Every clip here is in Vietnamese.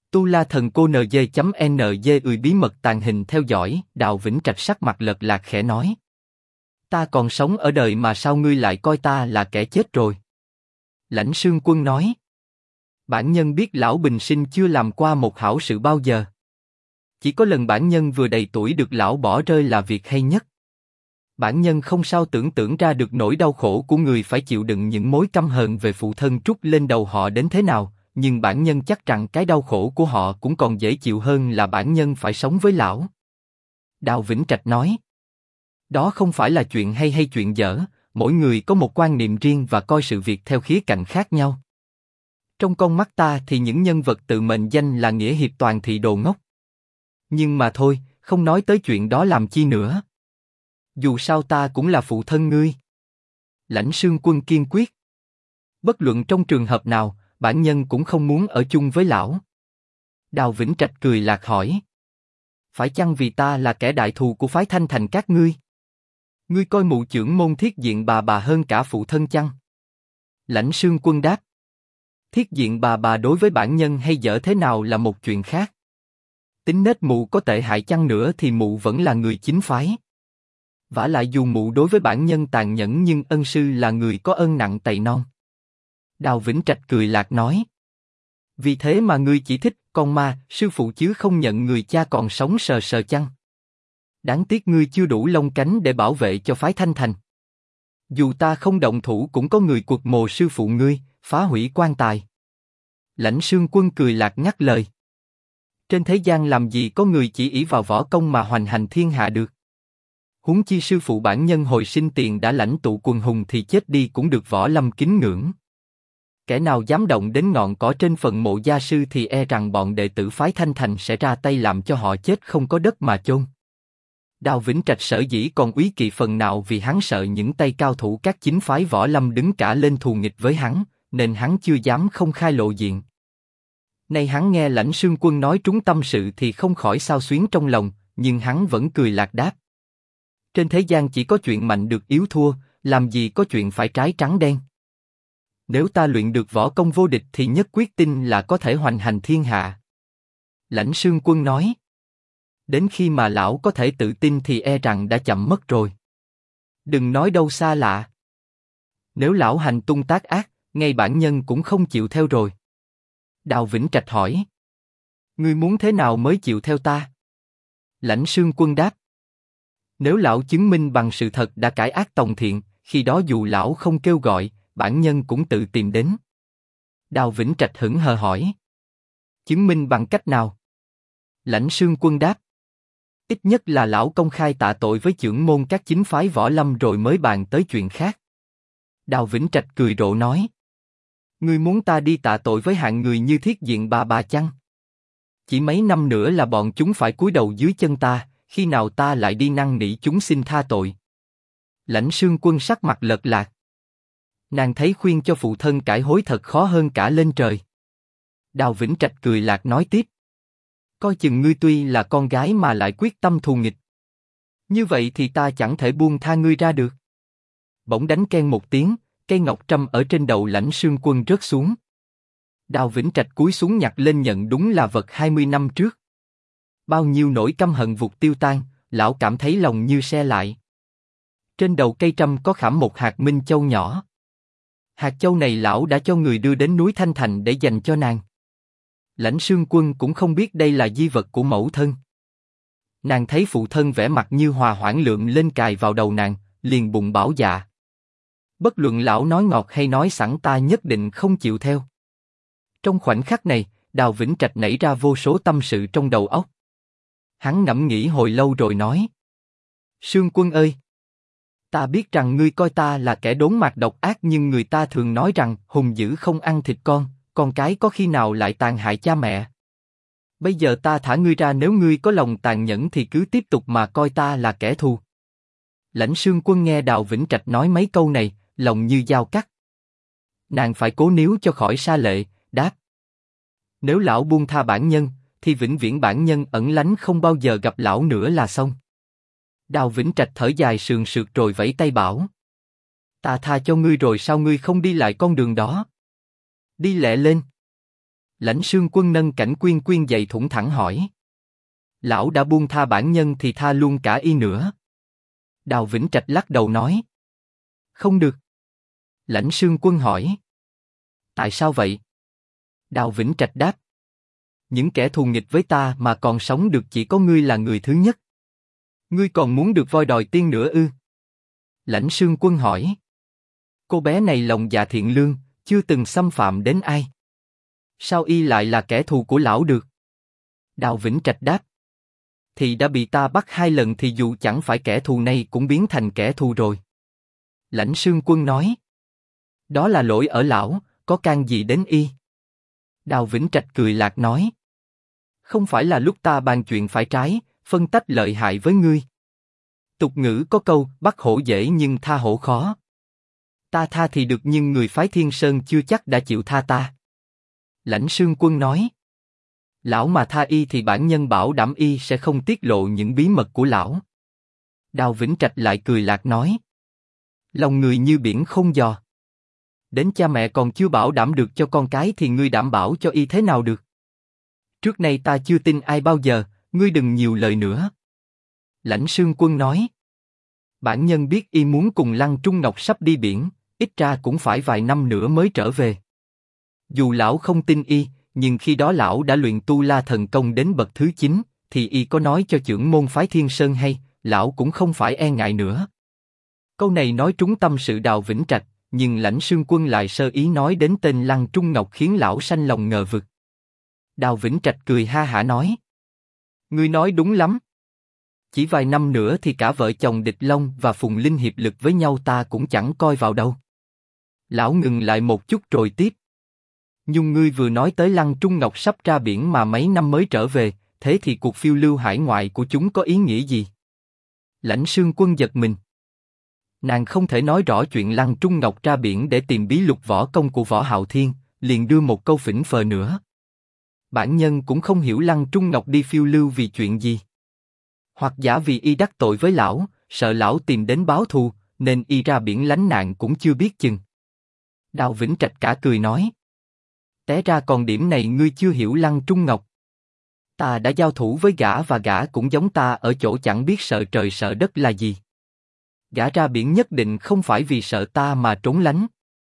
Tu La Thần Cô NG.NG bí mật tàng hình theo dõi. Đào Vĩnh Trạch sắc mặt lật lạc khẽ nói. Ta còn sống ở đời mà sao ngươi lại coi ta là kẻ chết rồi? Lãnh Sương Quân nói. Bản nhân biết lão bình sinh chưa làm qua một hảo sự bao giờ. Chỉ có lần bản nhân vừa đầy tuổi được lão bỏ rơi là việc hay nhất. Bản nhân không sao tưởng tượng ra được nỗi đau khổ của người phải chịu đựng những mối căm hờn về phụ thân trút lên đầu họ đến thế nào, nhưng bản nhân chắc rằng cái đau khổ của họ cũng còn dễ chịu hơn là bản nhân phải sống với lão. Đào Vĩnh Trạch nói. Đó không phải là chuyện hay chuyện dở, mỗi người có một quan niệm riêng và coi sự việc theo khía cạnh khác nhau. Trong con mắt ta thì những nhân vật tự mệnh danh là nghĩa hiệp toàn thị đồ ngốc. Nhưng mà thôi, không nói tới chuyện đó làm chi nữa. Dù sao ta cũng là phụ thân ngươi. Lãnh Sương Quân kiên quyết. Bất luận trong trường hợp nào, bản nhân cũng không muốn ở chung với lão. Đào Vĩnh Trạch cười lạc hỏi. Phải chăng vì ta là kẻ đại thù của phái Thanh Thành các ngươi? Ngươi coi mụ trưởng môn Thiết Diện bà hơn cả phụ thân chăng? Lãnh Sương Quân đáp. Thiết Diện bà đối với bản nhân hay dở thế nào là một chuyện khác. Tính nết mụ có tệ hại chăng nữa thì mụ vẫn là người chính phái. Vả lại dù mụ đối với bản nhân tàn nhẫn nhưng ân sư là người có ơn nặng tày non. Đào Vĩnh Trạch cười lạc nói. Vì thế mà ngươi chỉ thích con ma, sư phụ chứ không nhận người cha còn sống sờ sờ chăng? Đáng tiếc ngươi chưa đủ lông cánh để bảo vệ cho phái Thanh Thành. Dù ta không động thủ cũng có người quật mồ sư phụ ngươi, phá hủy quan tài. Lãnh Sương Quân cười lạc ngắt lời. Trên thế gian làm gì có người chỉ ỷ vào võ công mà hoành hành thiên hạ được. Huống chi sư phụ bản nhân hồi sinh tiền đã lãnh tụ quần hùng thì chết đi cũng được võ lâm kính ngưỡng. Kẻ nào dám động đến ngọn cỏ trên phần mộ gia sư thì e rằng bọn đệ tử phái Thanh Thành sẽ ra tay làm cho họ chết không có đất mà chôn. Đào Vĩnh Trạch sở dĩ còn úy kỵ phần nào vì hắn sợ những tay cao thủ các chính phái võ lâm đứng cả lên thù nghịch với hắn, nên hắn chưa dám không khai lộ diện. Nay hắn nghe Lãnh Sương Quân nói trúng tâm sự thì không khỏi xao xuyến trong lòng, nhưng hắn vẫn cười lạc đáp. Trên thế gian chỉ có chuyện mạnh được yếu thua, làm gì có chuyện phải trái trắng đen. Nếu ta luyện được võ công vô địch thì nhất quyết tin là có thể hoành hành thiên hạ. Lãnh Sương Quân nói. Đến khi mà lão có thể tự tin thì e rằng đã chậm mất rồi. Đừng nói đâu xa lạ. Nếu lão hành tung tác ác, ngay bản nhân cũng không chịu theo rồi. Đào Vĩnh Trạch hỏi. Ngươi muốn thế nào mới chịu theo ta? Lãnh Sương Quân đáp. Nếu lão chứng minh bằng sự thật đã cải ác tòng thiện, khi đó dù lão không kêu gọi, bản nhân cũng tự tìm đến. Đào Vĩnh Trạch hững hờ hỏi. Chứng minh bằng cách nào? Lãnh Sương Quân đáp. Ít nhất là lão công khai tạ tội với chưởng môn các chính phái võ lâm rồi mới bàn tới chuyện khác. Đào Vĩnh Trạch cười rộ nói. Ngươi muốn ta đi tạ tội với hạng người như Thiết Diện bà chăng? Chỉ mấy năm nữa là bọn chúng phải cúi đầu dưới chân ta, khi nào ta lại đi năn nỉ chúng xin tha tội? Lãnh Sương Quân sắc mặt lật lạc. Nàng thấy khuyên cho phụ thân cải hối thật khó hơn cả lên trời. Đào Vĩnh Trạch cười lạc nói tiếp. Coi chừng ngươi tuy là con gái mà lại quyết tâm thù nghịch. Như vậy thì ta chẳng thể buông tha ngươi ra được. Bỗng đánh keng một tiếng, cây ngọc trâm ở trên đầu Lãnh Sương Quân rớt xuống. Đào Vĩnh Trạch cúi xuống nhặt lên nhận đúng là vật 20 năm trước. Bao nhiêu nỗi căm hận vụt tiêu tan, lão cảm thấy lòng như se lại. Trên đầu cây trâm có khảm một hạt minh châu nhỏ. Hạt châu này lão đã cho người đưa đến núi Thanh Thành để dành cho nàng. Lãnh Sương Quân cũng không biết đây là di vật của mẫu thân. Nàng thấy phụ thân vẻ mặt như hòa hoãn lượm lên cài vào đầu nàng, liền bụng bảo dạ. Bất luận lão nói ngọt hay nói sẵn ta nhất định không chịu theo. Trong khoảnh khắc này, Đào Vĩnh Trạch nảy ra vô số tâm sự trong đầu óc. Hắn ngẫm nghĩ hồi lâu rồi nói. Sương Quân ơi! Ta biết rằng ngươi coi ta là kẻ đốn mạc độc ác nhưng người ta thường nói rằng hùng dữ không ăn thịt con cái có khi nào lại tàn hại cha mẹ. Bây giờ ta thả ngươi ra nếu ngươi có lòng tàn nhẫn thì cứ tiếp tục mà coi ta là kẻ thù. Lãnh Sương Quân nghe Đào Vĩnh Trạch nói mấy câu này, lòng như dao cắt. Nàng phải cố níu cho khỏi sa lệ, đáp. Nếu lão buông tha bản nhân, thì vĩnh viễn bản nhân ẩn lánh không bao giờ gặp lão nữa là xong. Đào Vĩnh Trạch thở dài sườn sượt rồi vẫy tay bảo. Ta tha cho ngươi rồi sao ngươi không đi lại con đường đó? Đi lẹ lên. Lãnh Sương Quân nâng cảnh quyên quyên dậy thủng thẳng hỏi. Lão đã buông tha bản nhân thì tha luôn cả y nữa. Đào Vĩnh Trạch lắc đầu nói. Không được. Lãnh Sương Quân hỏi. Tại sao vậy? Đào Vĩnh Trạch đáp. Những kẻ thù nghịch với ta mà còn sống được chỉ có ngươi là người thứ nhất. Ngươi còn muốn được voi đòi tiên nữa ư? Lãnh Sương Quân hỏi. Cô bé này lòng dạ thiện lương, chưa từng xâm phạm đến ai. Sao y lại là kẻ thù của lão được? Đào Vĩnh Trạch đáp. Thì đã bị ta bắt 2 lần thì dù chẳng phải kẻ thù này cũng biến thành kẻ thù rồi. Lãnh Sương Quân nói. Đó là lỗi ở lão, có can gì đến y? Đào Vĩnh Trạch cười lạc nói. Không phải là lúc ta bàn chuyện phải trái, phân tách lợi hại với ngươi. Tục ngữ có câu, bắt hổ dễ nhưng tha hổ khó. Ta tha thì được nhưng người phái Thiên Sơn chưa chắc đã chịu tha ta. Lãnh Sương Quân nói. Lão mà tha y thì bản nhân bảo đảm y sẽ không tiết lộ những bí mật của lão. Đào Vĩnh Trạch lại cười lạc nói. Lòng người như biển không dò. Đến cha mẹ còn chưa bảo đảm được cho con cái thì ngươi đảm bảo cho y thế nào được? Trước nay ta chưa tin ai bao giờ, ngươi đừng nhiều lời nữa. Lãnh Sương Quân nói. Bản nhân biết y muốn cùng Lăng Trung Ngọc sắp đi biển, ít ra cũng phải vài năm nữa mới trở về. Dù lão không tin y, nhưng khi đó lão đã luyện tu La Thần Công đến bậc thứ 9, thì y có nói cho trưởng môn phái Thiên Sơn hay, lão cũng không phải e ngại nữa. Câu này nói trúng tâm sự Đào Vĩnh Trạch, nhưng Lãnh Sương Quân lại sơ ý nói đến tên Lăng Trung Ngọc khiến lão sanh lòng ngờ vực. Đào Vĩnh Trạch cười ha hả nói. Ngươi nói đúng lắm. Chỉ vài năm nữa thì cả vợ chồng Địch Long và Phùng Linh hiệp lực với nhau ta cũng chẳng coi vào đâu. Lão ngừng lại một chút rồi tiếp. Nhưng ngươi vừa nói tới Lăng Trung Ngọc sắp ra biển mà mấy năm mới trở về, thế thì cuộc phiêu lưu hải ngoại của chúng có ý nghĩa gì? Lãnh Sương Quân giật mình. Nàng không thể nói rõ chuyện Lăng Trung Ngọc ra biển để tìm bí lục võ công của Võ Hạo Thiên, liền đưa một câu phỉnh phờ nữa. Bản nhân cũng không hiểu Lăng Trung Ngọc đi phiêu lưu vì chuyện gì. Hoặc giả vì y đắc tội với lão, sợ lão tìm đến báo thù, nên y ra biển lánh nạn cũng chưa biết chừng. Đào Vĩnh Trạch cả cười nói. Té ra còn điểm này ngươi chưa hiểu Lăng Trung Ngọc. Ta đã giao thủ với gã và gã cũng giống ta ở chỗ chẳng biết sợ trời sợ đất là gì. Gã ra biển nhất định không phải vì sợ ta mà trốn lánh.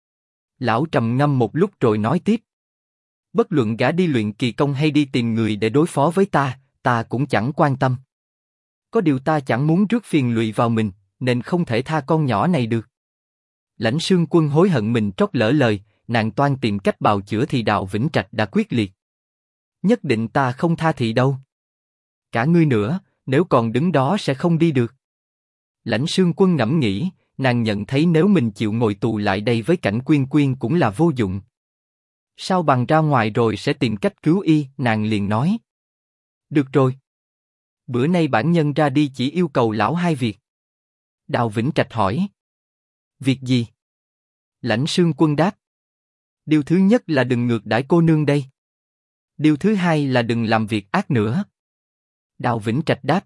Lão trầm ngâm một lúc rồi nói tiếp. Bất luận gã đi luyện kỳ công hay đi tìm người để đối phó với ta cũng chẳng quan tâm. Có điều ta chẳng muốn rước phiền lụy vào mình, nên không thể tha con nhỏ này được. Lãnh Sương Quân hối hận mình trót lỡ lời, nàng toan tìm cách bào chữa thì Đào Vĩnh Trạch đã quyết liệt. Nhất định ta không tha thị đâu. Cả ngươi nữa, nếu còn đứng đó sẽ không đi được. Lãnh Sương Quân ngẫm nghĩ, nàng nhận thấy nếu mình chịu ngồi tù lại đây với cảnh quyên quyên cũng là vô dụng. Sao bằng ra ngoài rồi sẽ tìm cách cứu y, nàng liền nói. Được rồi. Bữa nay bản nhân ra đi chỉ yêu cầu lão 2 việc. Đào Vĩnh Trạch hỏi. Việc gì? Lãnh Sương Quân đáp. Điều thứ nhất là đừng ngược đãi cô nương đây. Điều thứ hai là đừng làm việc ác nữa. Đào Vĩnh Trạch đáp.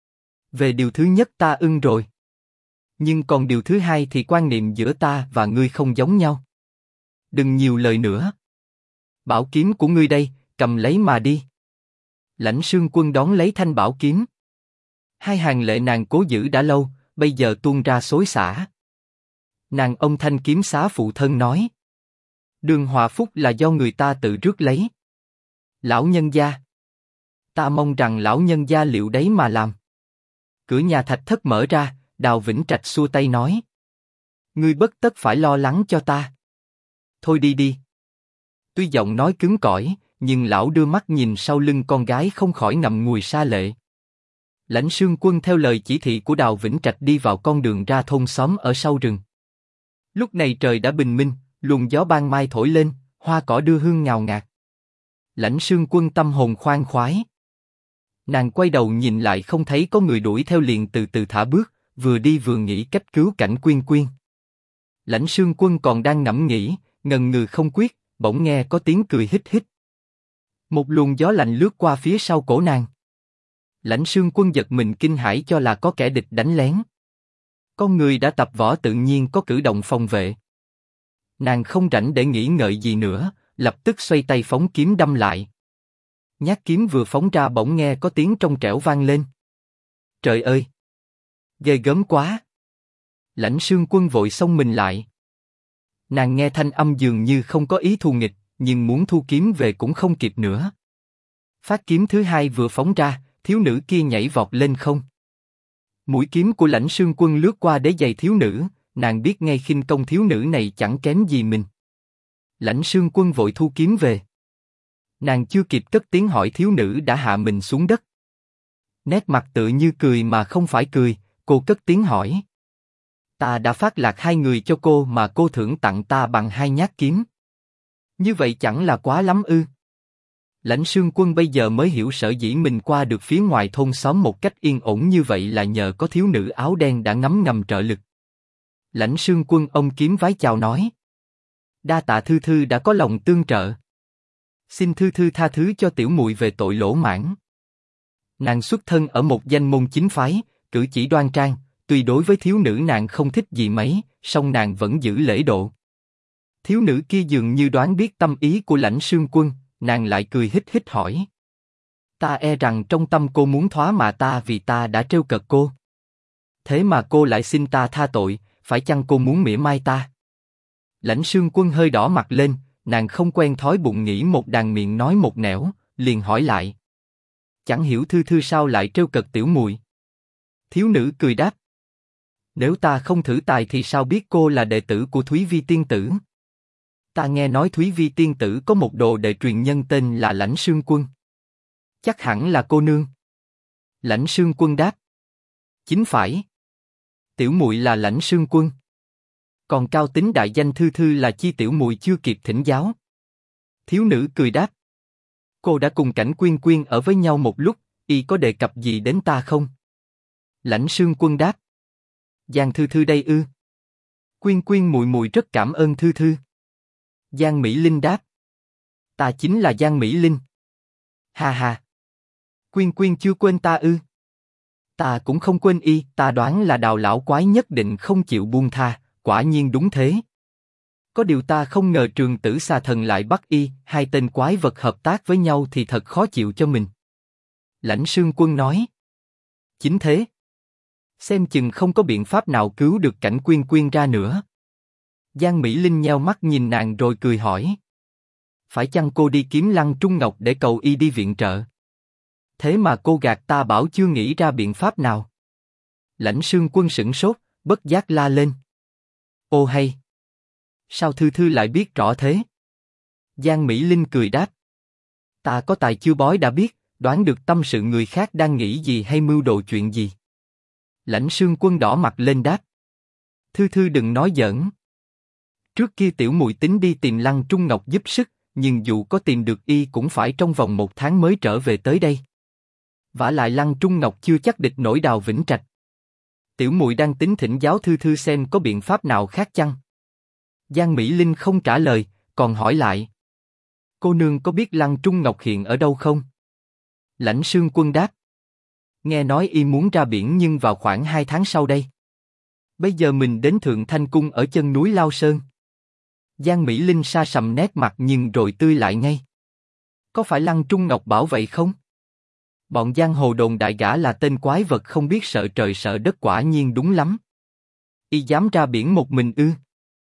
Về điều thứ nhất ta ưng rồi. Nhưng còn điều thứ hai thì quan niệm giữa ta và ngươi không giống nhau. Đừng nhiều lời nữa. Bảo kiếm của ngươi đây, cầm lấy mà đi. Lãnh Sương Quân đón lấy thanh bảo kiếm. 2 hàng lệ nàng cố giữ đã lâu, bây giờ tuôn ra xối xả. Nàng ông thanh kiếm xá phụ thân nói. Đường hòa phúc là do người ta tự rước lấy. Lão nhân gia. Ta mong rằng lão nhân gia liệu đấy mà làm. Cửa nhà thạch thất mở ra, Đào Vĩnh Trạch xua tay nói. Ngươi bất tất phải lo lắng cho ta. Thôi đi đi. Tuy giọng nói cứng cỏi, nhưng lão đưa mắt nhìn sau lưng con gái không khỏi ngậm ngùi sa lệ. Lãnh Sương Quân theo lời chỉ thị của Đào Vĩnh Trạch đi vào con đường ra thôn xóm ở sau rừng. Lúc này trời đã bình minh, luồng gió ban mai thổi lên, hoa cỏ đưa hương ngào ngạt. Lãnh Sương Quân tâm hồn khoan khoái. Nàng quay đầu nhìn lại không thấy có người đuổi theo liền từ từ thả bước, vừa đi vừa nghĩ cách cứu cảnh quyên quyên. Lãnh Sương Quân còn đang ngẫm nghĩ, ngần ngừ không quyết, bỗng nghe có tiếng cười hít hít. Một luồng gió lạnh lướt qua phía sau cổ nàng. Lãnh Sương Quân giật mình kinh hãi cho là có kẻ địch đánh lén. Con người đã tập võ tự nhiên có cử động phòng vệ. Nàng không rảnh để nghĩ ngợi gì nữa, lập tức xoay tay phóng kiếm đâm lại. Nhát kiếm vừa phóng ra bỗng nghe có tiếng trong trẻo vang lên. Trời ơi! Ghê gớm quá! Lãnh Sương Quân vội xông mình lại. Nàng nghe thanh âm dường như không có ý thù nghịch, nhưng muốn thu kiếm về cũng không kịp nữa. Phát kiếm thứ hai vừa phóng ra, thiếu nữ kia nhảy vọt lên không. Mũi kiếm của Lãnh Sương Quân lướt qua đế giày thiếu nữ, nàng biết ngay khinh công thiếu nữ này chẳng kém gì mình. Lãnh Sương Quân vội thu kiếm về. Nàng chưa kịp cất tiếng hỏi thiếu nữ đã hạ mình xuống đất. Nét mặt tựa như cười mà không phải cười, cô cất tiếng hỏi. Ta đã phát lạc 2 người cho cô mà cô thưởng tặng ta bằng 2 nhát kiếm. Như vậy chẳng là quá lắm ư? Lãnh Sương Quân bây giờ mới hiểu sở dĩ mình qua được phía ngoài thôn xóm một cách yên ổn như vậy là nhờ có thiếu nữ áo đen đã ngấm ngầm trợ lực. Lãnh Sương Quân ôm kiếm vái chào nói. Đa tạ Thư Thư đã có lòng tương trợ. Xin Thư Thư tha thứ cho tiểu muội về tội lỗ mãn. Nàng xuất thân ở một danh môn chính phái, cử chỉ đoan trang, tuy đối với thiếu nữ nàng không thích gì mấy, song nàng vẫn giữ lễ độ. Thiếu nữ kia dường như đoán biết tâm ý của Lãnh Sương Quân, nàng lại cười hít hít hỏi. Ta e rằng trong tâm cô muốn thóa mạ ta vì ta đã trêu cợt cô. Thế mà cô lại xin ta tha tội, phải chăng cô muốn mỉa mai ta? Lãnh Sương Quân hơi đỏ mặt lên, nàng không quen thói bụng nghĩ một đàn miệng nói một nẻo, liền hỏi lại. Chẳng hiểu Thư Thư sao lại trêu cợt tiểu muội? Thiếu nữ cười đáp. Nếu ta không thử tài thì sao biết cô là đệ tử của Thúy Vi tiên tử? Ta nghe nói Thúy Vi tiên tử có một đồ đệ truyền nhân tên là Lãnh Sương Quân. Chắc hẳn là cô nương. Lãnh Sương Quân đáp. Chính phải. Tiểu muội là Lãnh Sương Quân. Còn cao tính đại danh Thư Thư là chi tiểu muội chưa kịp thỉnh giáo. Thiếu nữ cười đáp. Cô đã cùng Cảnh Quyên Quyên ở với nhau một lúc, y có đề cập gì đến ta không? Lãnh Sương Quân đáp. Giang Thư Thư đây ư? Quyên Quyên muội muội rất cảm ơn Thư Thư. Giang Mỹ Linh đáp. Ta chính là Giang Mỹ Linh. Ha ha. Quyên Quyên chưa quên ta ư? Ta cũng không quên y, ta đoán là Đào lão quái nhất định không chịu buông tha, quả nhiên đúng thế. Có điều ta không ngờ Trường Tử Xà Thần lại bắt y, hai tên quái vật hợp tác với nhau thì thật khó chịu cho mình. Lãnh Sương Quân nói. Chính thế. Xem chừng không có biện pháp nào cứu được Cảnh Quyên Quyên ra nữa. Giang Mỹ Linh nheo mắt nhìn nàng rồi cười hỏi. Phải chăng cô đi kiếm Lăng Trung Ngọc để cầu y đi viện trợ? Thế mà cô gạt ta bảo chưa nghĩ ra biện pháp nào. Lãnh Sương Quân sửng sốt, bất giác la lên. Ô hay! Sao Thư Thư lại biết rõ thế? Giang Mỹ Linh cười đáp. Ta có tài chiêu bói đã biết, đoán được tâm sự người khác đang nghĩ gì hay mưu đồ chuyện gì. Lãnh Sương Quân đỏ mặt lên đáp. Thư Thư đừng nói giỡn. Trước kia tiểu muội tính đi tìm Lăng Trung Ngọc giúp sức, nhưng dù có tìm được y cũng phải trong vòng 1 tháng mới trở về tới đây. Vả lại Lăng Trung Ngọc chưa chắc địch nổi Đào Vĩnh Trạch. Tiểu muội đang tính thỉnh giáo Thư Thư xem có biện pháp nào khác chăng? Giang Mỹ Linh không trả lời, còn hỏi lại. Cô nương có biết Lăng Trung Ngọc hiện ở đâu không? Lãnh Sương Quân đáp. Nghe nói y muốn ra biển nhưng vào khoảng 2 tháng sau đây. Bây giờ mình đến Thượng Thanh Cung ở chân núi Lao Sơn. Giang Mỹ Linh sa sầm nét mặt nhưng rồi tươi lại ngay. Có phải Lăng Trung Ngọc bảo vậy không? Bọn giang hồ đồn đại gã là tên quái vật không biết sợ trời sợ đất, quả nhiên đúng lắm. Y dám ra biển một mình ư?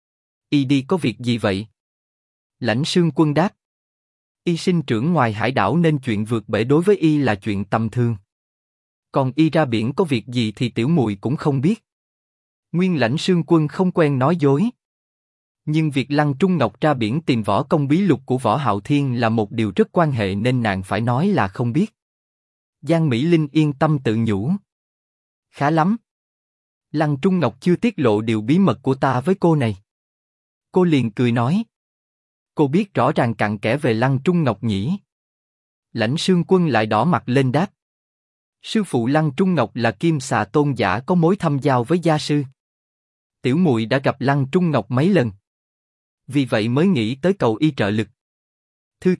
Y đi có việc gì vậy? Lãnh Sương Quân đáp. Y sinh trưởng ngoài hải đảo nên chuyện vượt bể đối với y là chuyện tầm thường. Còn y ra biển có việc gì thì tiểu muội cũng không biết. Nguyên Lãnh Sương Quân không quen nói dối. Nhưng việc Lăng Trung Ngọc ra biển tìm võ công bí lục của Võ Hạo Thiên là một điều rất quan hệ nên nàng phải nói là không biết. Giang Mỹ Linh yên tâm tự nhủ. Khá lắm. Lăng Trung Ngọc chưa tiết lộ điều bí mật của ta với cô này. Cô liền cười nói. Cô biết rõ ràng cặn kẽ về Lăng Trung Ngọc nhỉ? Lãnh Sương Quân lại đỏ mặt lên đáp. Sư phụ Lăng Trung Ngọc là Kim Xà Tôn giả có mối thâm giao với gia sư. Tiểu muội đã gặp Lăng Trung Ngọc mấy lần. Vì vậy mới nghĩ tới cầu y trợ lực. Thư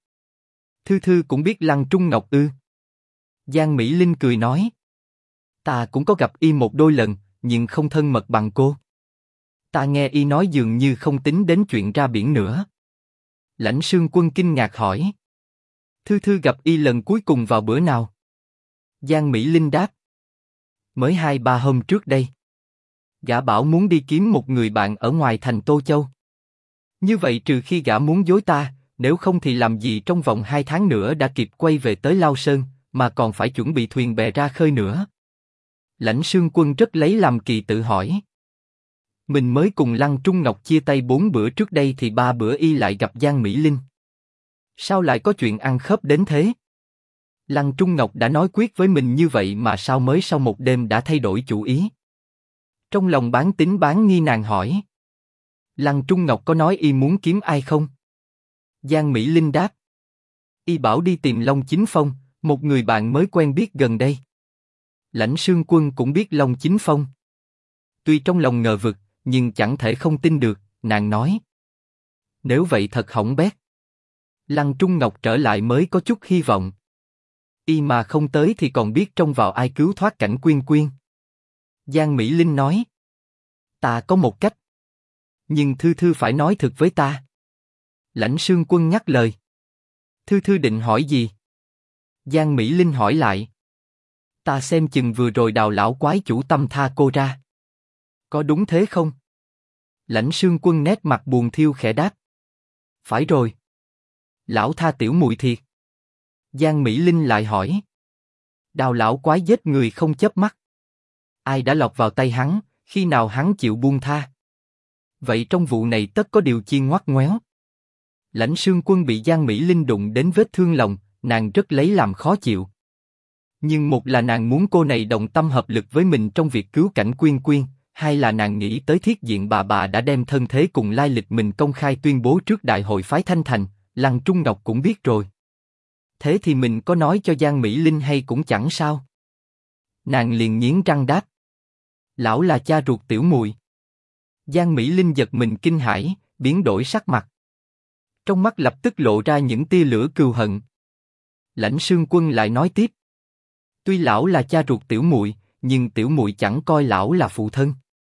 Thư cũng biết Lăng Trung Ngọc ư? Giang Mỹ Linh cười nói. Ta cũng có gặp y một đôi lần, nhưng không thân mật bằng cô. Ta nghe y nói dường như không tính đến chuyện ra biển nữa. Lãnh Sương Quân kinh ngạc hỏi. Thư Thư gặp y lần cuối cùng vào bữa nào? Giang Mỹ Linh đáp. Mới 2-3 hôm trước đây. Gã bảo muốn đi kiếm một người bạn ở ngoài thành Tô Châu. Như vậy trừ khi gã muốn dối ta, nếu không thì làm gì trong vòng 2 tháng nữa đã kịp quay về tới Lao Sơn, mà còn phải chuẩn bị thuyền bè ra khơi nữa. Lãnh Sương Quân rất lấy làm kỳ tự hỏi. Mình mới cùng Lăng Trung Ngọc chia tay 4 bữa trước đây thì 3 bữa y lại gặp Giang Mỹ Linh. Sao lại có chuyện ăn khớp đến thế? Lăng Trung Ngọc đã nói quyết với mình như vậy mà sao mới sau một đêm đã thay đổi chủ ý? Trong lòng bán tín bán nghi nàng hỏi. Lăng Trung Ngọc có nói y muốn kiếm ai không? Giang Mỹ Linh đáp. Y bảo đi tìm Long Chính Phong, một người bạn mới quen biết gần đây. Lãnh Sương Quân cũng biết Long Chính Phong. Tuy trong lòng ngờ vực, nhưng chẳng thể không tin được, nàng nói. Nếu vậy thật hỏng bét. Lăng Trung Ngọc trở lại mới có chút hy vọng. Y mà không tới thì còn biết trông vào ai cứu thoát cảnh Quyên Quyên. Giang Mỹ Linh nói. Ta có một cách. Nhưng Thư Thư phải nói thực với ta. Lãnh Sương Quân nhắc lời. Thư Thư định hỏi gì? Giang Mỹ Linh hỏi lại. Ta xem chừng vừa rồi Đào lão quái chủ tâm tha cô ra. Có đúng thế không? Lãnh Sương Quân nét mặt buồn thiêu khẽ đáp. Phải rồi. Lão tha tiểu muội thiệt. Giang Mỹ Linh lại hỏi. Đào lão quái giết người không chớp mắt. Ai đã lọt vào tay hắn, khi nào hắn chịu buông tha? Vậy trong vụ này tất có điều chi ngoắt ngoéo. Lãnh Sương Quân bị Giang Mỹ Linh đụng đến vết thương lòng, nàng rất lấy làm khó chịu. Nhưng một là nàng muốn cô này đồng tâm hợp lực với mình trong việc cứu cảnh Quyên Quyên, hai là nàng nghĩ tới thiết diện bà đã đem thân thế cùng lai lịch mình công khai tuyên bố trước đại hội phái Thanh Thành, Lăng Trung Ngọc cũng biết rồi. Thế thì mình có nói cho Giang Mỹ Linh hay cũng chẳng sao. Nàng liền nghiến răng đáp. Lão là cha ruột tiểu muội. Giang Mỹ Linh giật mình kinh hãi, biến đổi sắc mặt. Trong mắt lập tức lộ ra những tia lửa cừu hận. Lãnh Sương Quân lại nói tiếp. Tuy lão là cha ruột tiểu muội, nhưng tiểu muội chẳng coi lão là phụ thân.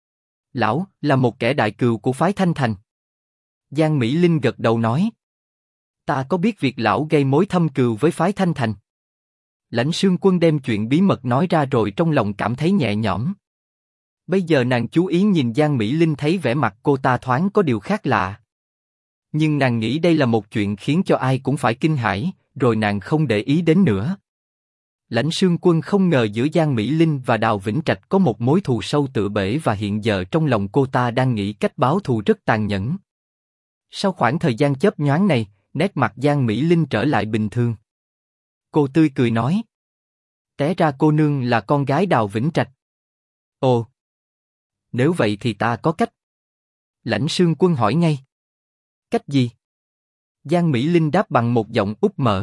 Lão là một kẻ đại cừu của phái Thanh Thành. Giang Mỹ Linh gật đầu nói. Ta có biết việc lão gây mối thâm cừu với phái Thanh Thành. Lãnh Sương Quân đem chuyện bí mật nói ra rồi trong lòng cảm thấy nhẹ nhõm. Bây giờ nàng chú ý nhìn Giang Mỹ Linh thấy vẻ mặt cô ta thoáng có điều khác lạ. Nhưng nàng nghĩ đây là một chuyện khiến cho ai cũng phải kinh hãi, rồi nàng không để ý đến nữa. Lãnh Sương Quân không ngờ giữa Giang Mỹ Linh và Đào Vĩnh Trạch có một mối thù sâu tựa bể và hiện giờ trong lòng cô ta đang nghĩ cách báo thù rất tàn nhẫn. Sau khoảng thời gian chớp nhoáng này, nét mặt Giang Mỹ Linh trở lại bình thường. Cô tươi cười nói. Té ra cô nương là con gái Đào Vĩnh Trạch. Ồ! Nếu vậy thì ta có cách. Lãnh Sương Quân hỏi ngay. Cách gì? Giang Mỹ Linh đáp bằng một giọng úp mở.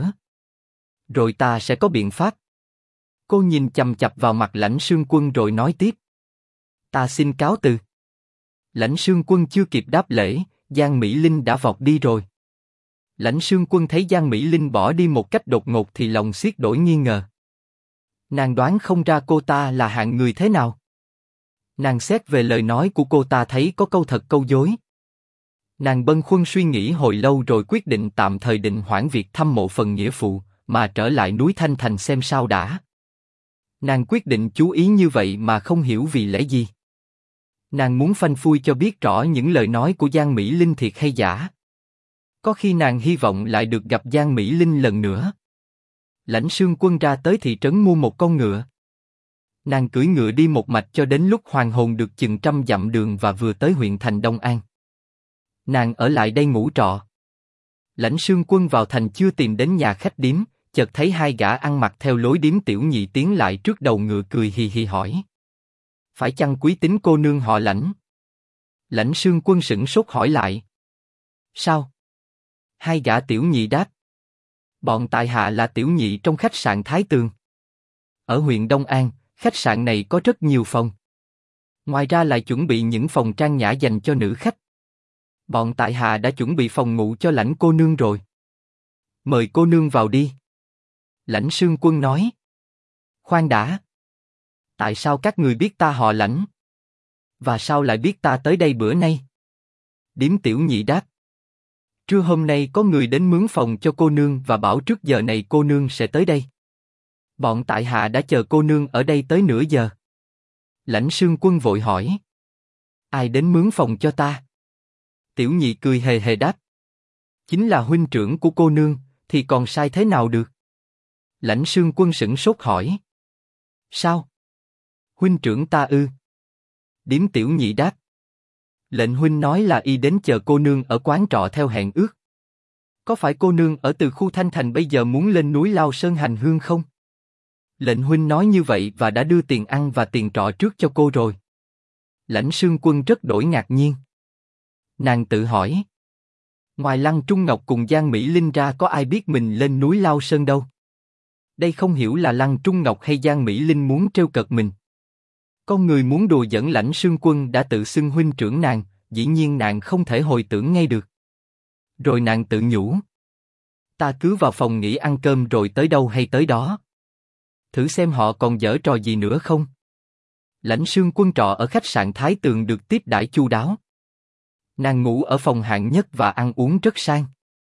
Rồi ta sẽ có biện pháp. Cô nhìn chằm chằm vào mặt Lãnh Sương Quân rồi nói tiếp. Ta xin cáo từ. Lãnh Sương Quân chưa kịp đáp lễ, Giang Mỹ Linh đã vọt đi rồi. Lãnh Sương Quân thấy Giang Mỹ Linh bỏ đi một cách đột ngột thì lòng xiết đổi nghi ngờ. Nàng đoán không ra cô ta là hạng người thế nào. Nàng xét về lời nói của cô ta thấy có câu thật câu dối. Nàng bâng khuâng suy nghĩ hồi lâu rồi quyết định tạm thời định hoãn việc thăm mộ phần nghĩa phụ, mà trở lại núi Thanh Thành xem sao đã. Nàng quyết định chú ý như vậy mà không hiểu vì lẽ gì. Nàng muốn phanh phui cho biết rõ những lời nói của Giang Mỹ Linh thiệt hay giả. Có khi nàng hy vọng lại được gặp Giang Mỹ Linh lần nữa. Lãnh Sương Quân ra tới thị trấn mua một con ngựa. Nàng cưỡi ngựa đi một mạch cho đến lúc hoàng hồn được chừng 100 dặm đường và vừa tới huyện thành Đông An. Nàng ở lại đây ngủ trọ. Lãnh Sương Quân vào thành chưa tìm đến nhà khách điếm, chợt thấy hai gã ăn mặc theo lối điếm tiểu nhị tiến lại trước đầu ngựa cười hì hì hỏi. Phải chăng quý tính cô nương họ Lãnh? Lãnh Sương Quân sửng sốt hỏi lại. Sao? Hai gã tiểu nhị đáp. Bọn tại hạ là tiểu nhị trong khách sạn Thái Tường. Ở huyện Đông An, khách sạn này có rất nhiều phòng. Ngoài ra lại chuẩn bị những phòng trang nhã dành cho nữ khách. Bọn tại hạ đã chuẩn bị phòng ngủ cho Lãnh cô nương rồi. Mời cô nương vào đi. Lãnh Sương Quân nói. Khoan đã. Tại sao các người biết ta họ Lãnh? Và sao lại biết ta tới đây bữa nay? Điếm tiểu nhị đáp. Trưa hôm nay có người đến mướn phòng cho cô nương và bảo trước giờ này cô nương sẽ tới đây. Bọn tại hạ đã chờ cô nương ở đây tới nửa giờ. Lãnh Sương Quân vội hỏi. Ai đến mướn phòng cho ta? Tiểu nhị cười hề hề đáp. Chính là huynh trưởng của cô nương, thì còn sai thế nào được? Lãnh Sương Quân sửng sốt hỏi. Sao? Huynh trưởng ta ư? Điếm tiểu nhị đáp. Lệnh huynh nói là y đến chờ cô nương ở quán trọ theo hẹn ước. Có phải cô nương ở từ khu Thanh Thành bây giờ muốn lên núi Lao Sơn hành hương không? Lệnh huynh nói như vậy và đã đưa tiền ăn và tiền trọ trước cho cô rồi. Lãnh Sương Quân rất đổi ngạc nhiên. Nàng tự hỏi. Ngoài Lăng Trung Ngọc cùng Giang Mỹ Linh ra có ai biết mình lên núi Lao Sơn đâu? Đây không hiểu là Lăng Trung Ngọc hay Giang Mỹ Linh muốn trêu cợt mình. Con người muốn đùa giỡn Lãnh Sương Quân đã tự xưng huynh trưởng nàng, dĩ nhiên nàng không thể hồi tưởng ngay được. Rồi nàng tự nhủ. Ta cứ vào phòng nghỉ ăn cơm rồi tới đâu hay tới đó. Thử xem họ còn giở trò gì nữa không. Lãnh Sương Quân trọ ở khách sạn Thái Tường được tiếp đãi chu đáo. Nàng ngủ ở phòng hạng nhất và ăn uống rất sang.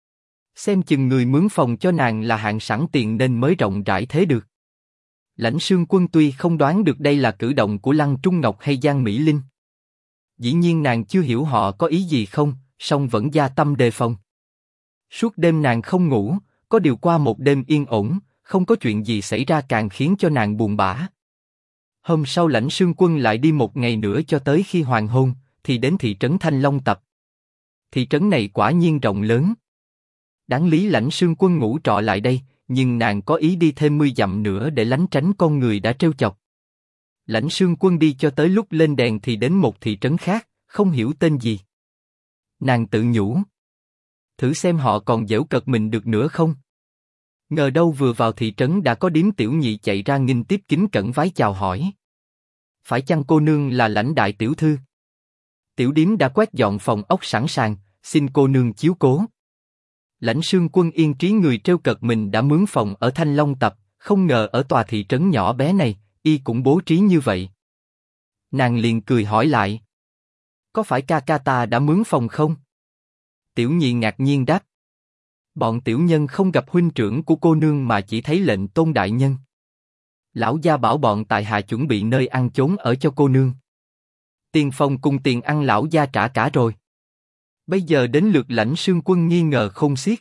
Xem chừng người mướn phòng cho nàng là hạng sẵn tiền nên mới rộng rãi thế được. Lãnh Sương Quân tuy không đoán được đây là cử động của Lăng Trung Ngọc hay Giang Mỹ Linh. Dĩ nhiên nàng chưa hiểu họ có ý gì không, song vẫn gia tâm đề phòng. Suốt đêm nàng không ngủ, có điều qua một đêm yên ổn, không có chuyện gì xảy ra càng khiến cho nàng buồn bã. Hôm sau Lãnh Sương Quân lại đi một ngày nữa cho tới khi hoàng hôn, thì đến thị trấn Thanh Long Tập. Thị trấn này quả nhiên rộng lớn. Đáng lý Lãnh Sương Quân ngủ trọ lại đây, nhưng nàng có ý đi thêm 10 dặm nữa để lánh tránh con người đã trêu chọc. Lãnh Sương Quân đi cho tới lúc lên đèn thì đến một thị trấn khác, không hiểu tên gì. Nàng tự nhủ. Thử xem họ còn giễu cợt mình được nữa không? Ngờ đâu vừa vào thị trấn đã có điếm tiểu nhị chạy ra nghênh tiếp kính cẩn vái chào hỏi. Phải chăng cô nương là Lãnh đại tiểu thư? Tiểu điếm đã quét dọn phòng ốc sẵn sàng, xin cô nương chiếu cố. Lãnh Sương Quân yên trí người trêu cợt mình đã mướn phòng ở Thanh Long Tập, không ngờ ở tòa thị trấn nhỏ bé này, y cũng bố trí như vậy. Nàng liền cười hỏi lại. Có phải ca ca ta đã mướn phòng không? Tiểu nhị ngạc nhiên đáp. Bọn tiểu nhân không gặp huynh trưởng của cô nương mà chỉ thấy lệnh tôn đại nhân. Lão gia bảo bọn tại hạ chuẩn bị nơi ăn chốn ở cho cô nương. Tiền phòng cùng tiền ăn lão gia trả cả rồi. Bây giờ đến lượt Lãnh Sương Quân nghi ngờ không xiết.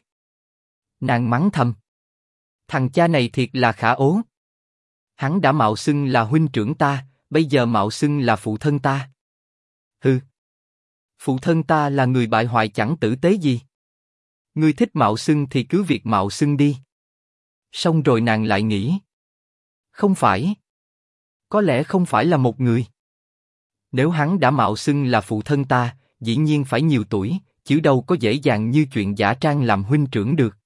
Nàng mắng thầm. Thằng cha này thiệt là khả ố. Hắn đã mạo xưng là huynh trưởng ta, bây giờ mạo xưng là phụ thân ta. Hừ. Phụ thân ta là người bại hoại chẳng tử tế gì. Ngươi thích mạo xưng thì cứ việc mạo xưng đi. Xong rồi nàng lại nghĩ. Không phải. Có lẽ không phải là một người. Nếu hắn đã mạo xưng là phụ thân ta, dĩ nhiên phải nhiều tuổi, chứ đâu có dễ dàng như chuyện giả trang làm huynh trưởng được.